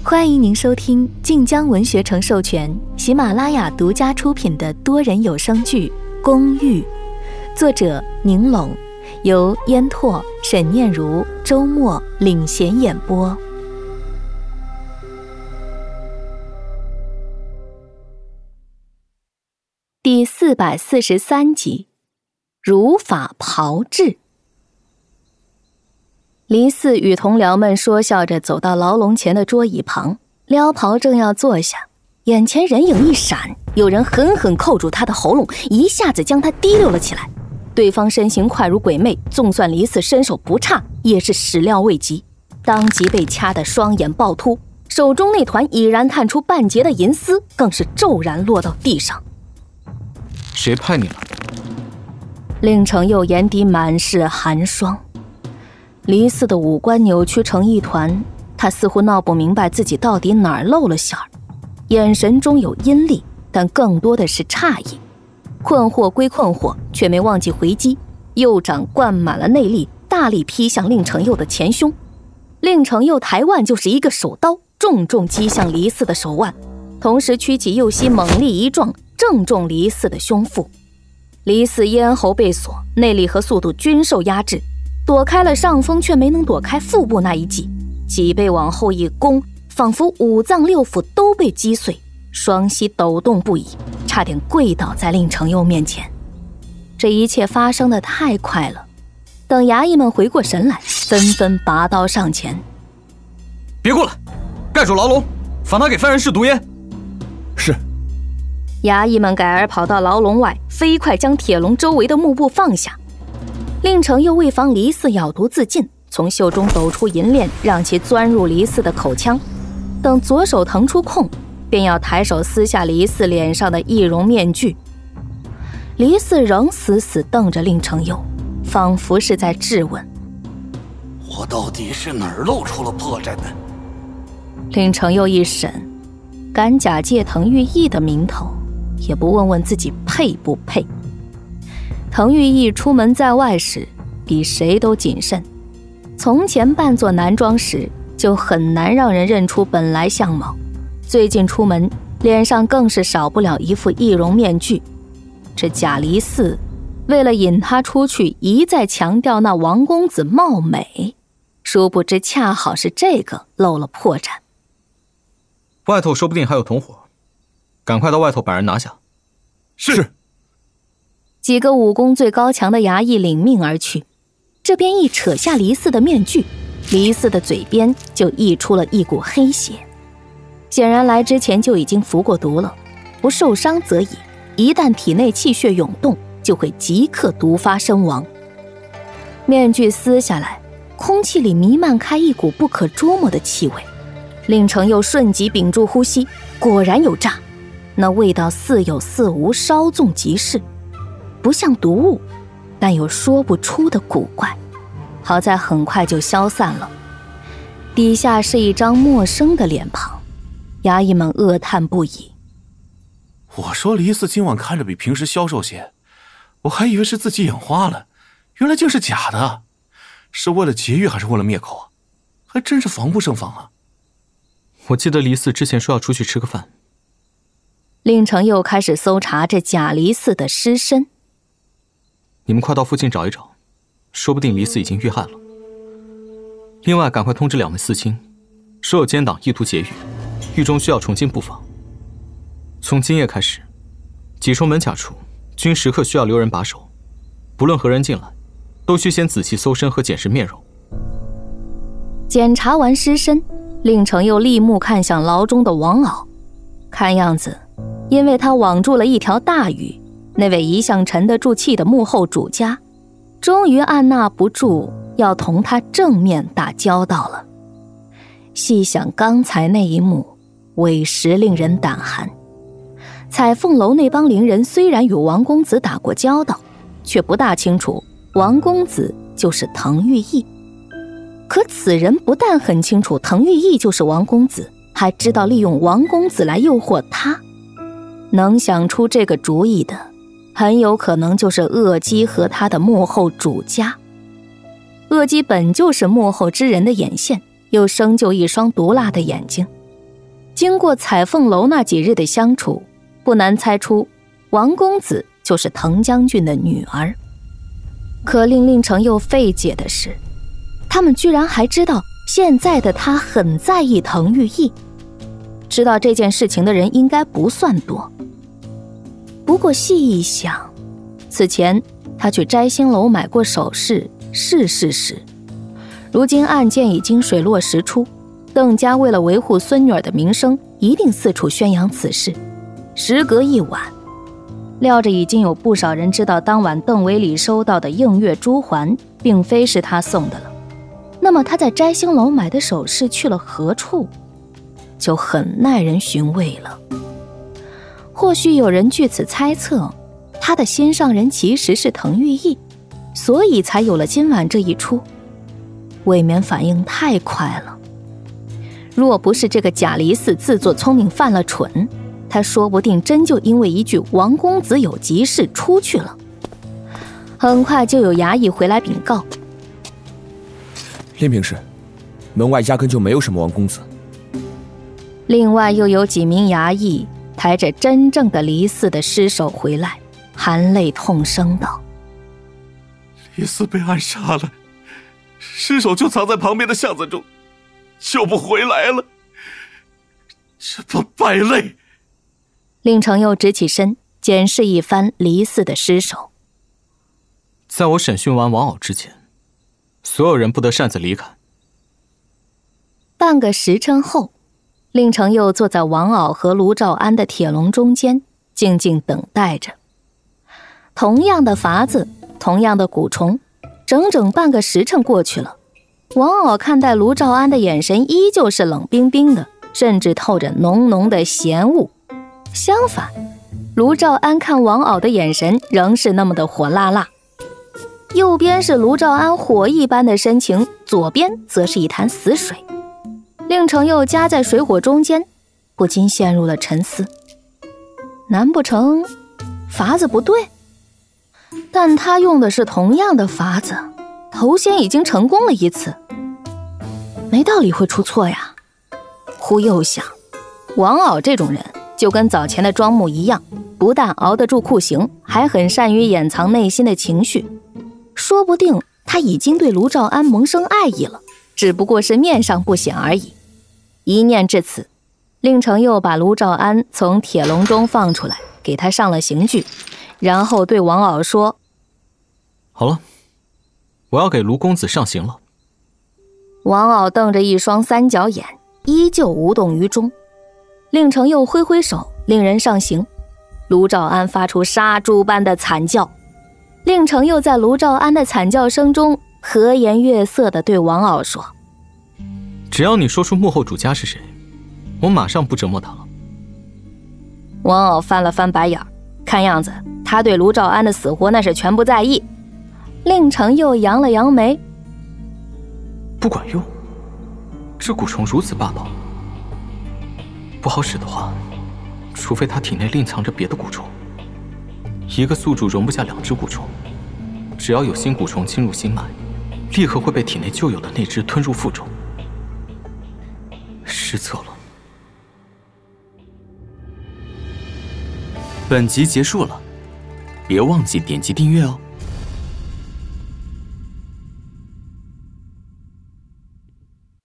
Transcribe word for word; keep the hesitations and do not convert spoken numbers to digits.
欢迎您收听晋江文学城授权、喜马拉雅独家出品的多人有声剧《公寓》，作者宁龙，由烟拓、沈念如、周末领衔演播。第四百四十三集，如法炮制。黎四与同僚们说笑着走到牢笼前的桌椅旁，撩袍正要坐下，眼前人影一闪，有人狠狠扣住他的喉咙，一下子将他提溜了起来。对方身形快如鬼魅，纵算黎四身手不差，也是始料未及，当即被掐得双眼暴突，手中那团已然探出半截的银丝更是骤然落到地上。 谁派你来？ 令程佑眼底满是寒霜。黎四的五官扭曲成一团，他似乎闹不明白自己到底哪儿露了馅儿，眼神中有阴戾，但更多的是诧异。困惑归困惑，却没忘记回击，右掌灌满了内力，大力劈向令程佑的前胸。令程佑抬腕就是一个手刀，重重击向黎四的手腕，同时屈起右膝猛力一撞，正中黎四的胸腹。黎四咽喉被锁，内力和速度均受压制，躲开了上风，却没能躲开腹部那一击，脊背往后一弓，仿佛五脏六腑都被击碎，双膝抖动不已，差点跪倒在令程佑面前。这一切发生的太快了，等衙役们回过神来，纷纷拔刀上前。 别过来，盖住牢笼，防他给犯人试毒烟。 是。 衙役们改而跑到牢笼外，飞快将铁笼周围的幕布放下。令程佑为防黎四咬毒自尽，从袖中抖出银链，让其钻入黎四的口腔。等左手腾出空，便要抬手撕下黎四脸上的易容面具。黎四仍死死瞪着令程佑，仿佛是在质问： 我到底是哪儿露出了破绽呢？ 令程佑一审，敢假借滕玉义的名头，也不问问自己配不配。滕玉义出门在外时比谁都谨慎，从前扮作男装时就很难让人认出本来相貌，最近出门脸上更是少不了一副易容面具。这贾黎四为了引他出去，一再强调那王公子貌美，殊不知恰好是这个露了破绽。 外头说不定还有同伙，赶快到外头把人拿下。 是。 几个武功最高强的衙役领命而去，这边一扯下黎四的面具，黎四的嘴边就溢出了一股黑血，显然来之前就已经服过毒了，不受伤则已，一旦体内气血涌动，就会即刻毒发身亡。面具撕下来，空气里弥漫开一股不可捉摸的气味，令程佑瞬即屏住呼吸，果然有诈，那味道似有似无，稍纵即逝，不像毒物，但有说不出的古怪。好在很快就消散了，底下是一张陌生的脸庞，衙役们恶叹不已。 我说黎四今晚看着比平时消瘦些，我还以为是自己眼花了，原来竟是假的。是为了劫狱还是为了灭口啊？还真是防不胜防啊。 我记得黎四之前说要出去吃个饭。 令程又开始搜查这贾黎四的尸身。 你们快到附近找一找，说不定黎四已经遇害了。另外赶快通知两位司卿，说有奸党意图劫狱，狱中需要重新布防。从今夜开始，几处门卡处均时刻需要留人把守，不论何人进来，都需先仔细搜身和检视面容。 检查完尸身，令程又立目看向牢中的王媪，看样子因为他网住了一条大鱼，那位一向沉得住气的幕后主家终于按捺不住要同他正面打交道了。细想刚才那一幕，委实令人胆寒。彩凤楼那帮伶人虽然与王公子打过交道，却不大清楚王公子就是滕玉义。可此人不但很清楚滕玉义就是王公子，还知道利用王公子来诱惑他。能想出这个主意的，很有可能就是恶姬和他的幕后主家。恶姬本就是幕后之人的眼线，又生就一双毒辣的眼睛， 经过彩凤楼那几日的相处，不难猜出王公子就是滕将军的女儿。可令令程又费解的是，他们居然还知道现在的他很在意滕玉意。知道这件事情的人应该不算多，不过细一想，此前他去摘星楼买过首饰是事实，如今案件已经水落石出，邓家为了维护孙女儿的名声，一定四处宣扬此事。时隔一晚，料着已经有不少人知道当晚邓维礼收到的映月珠环并非是他送的了，那么他在摘星楼买的首饰去了何处，就很耐人寻味了。或许有人据此猜测，他的心上人其实是滕玉意，所以才有了今晚这一出。未免反应太快了，若不是这个贾离寺自作聪明犯了蠢，他说不定真就因为一句王公子有急事出去了。很快就有衙役回来禀告， 炼平氏，门外压根就没有什么王公子。 另外又有几名衙役抬着真正的离寺的尸首回来，含泪痛声道： 离寺被暗杀了，尸首就藏在旁边的巷子中，救不回来了，这帮败类！ 令程又直起身检视一番离寺的尸首。 在我审讯完王媪之前，所有人不得擅自离开。 半个时辰后，令程又坐在王媪和卢兆安的铁笼中间，静静等待着。同样的法子，同样的蛊虫，整整半个时辰过去了，王媪看待卢兆安的眼神依旧是冷冰冰的，甚至透着浓浓的嫌恶。相反，卢兆安看王媪的眼神仍是那么的火辣辣。右边是卢兆安火一般的深情，左边则是一潭死水。令程又夹在水火中间，不禁陷入了沉思。难不成法子不对？但他用的是同样的法子，头先已经成功了一次，没道理会出错呀。忽又想，王媪这种人就跟早前的庄木一样，不但熬得住酷刑，还很善于掩藏内心的情绪。说不定他已经对卢兆安萌生爱意了，只不过是面上不显而已。一念至此，令程又把卢兆安从铁笼中放出来，给他上了刑具，然后对王媪说： 好了，我要给卢公子上刑了。 王媪瞪着一双三角眼，依旧无动于衷。令程又挥挥手，令人上刑。卢兆安发出杀猪般的惨叫，令程又在卢兆安的惨叫声中和颜悦色地对王媪说： 只要你说出幕后主家是谁，我马上不折磨他了。 王媪翻了翻白眼，看样子他对卢兆安的死活那是全不在意。令程又扬了扬眉： 不管用，这蛊虫如此霸道，不好使的话，除非他体内另藏着别的蛊虫。一个宿主容不下两只蛊虫，只要有新蛊虫侵入心脉，立刻会被体内旧有的那只吞入腹中。失策了。 本集结束了，别忘记点击订阅哦。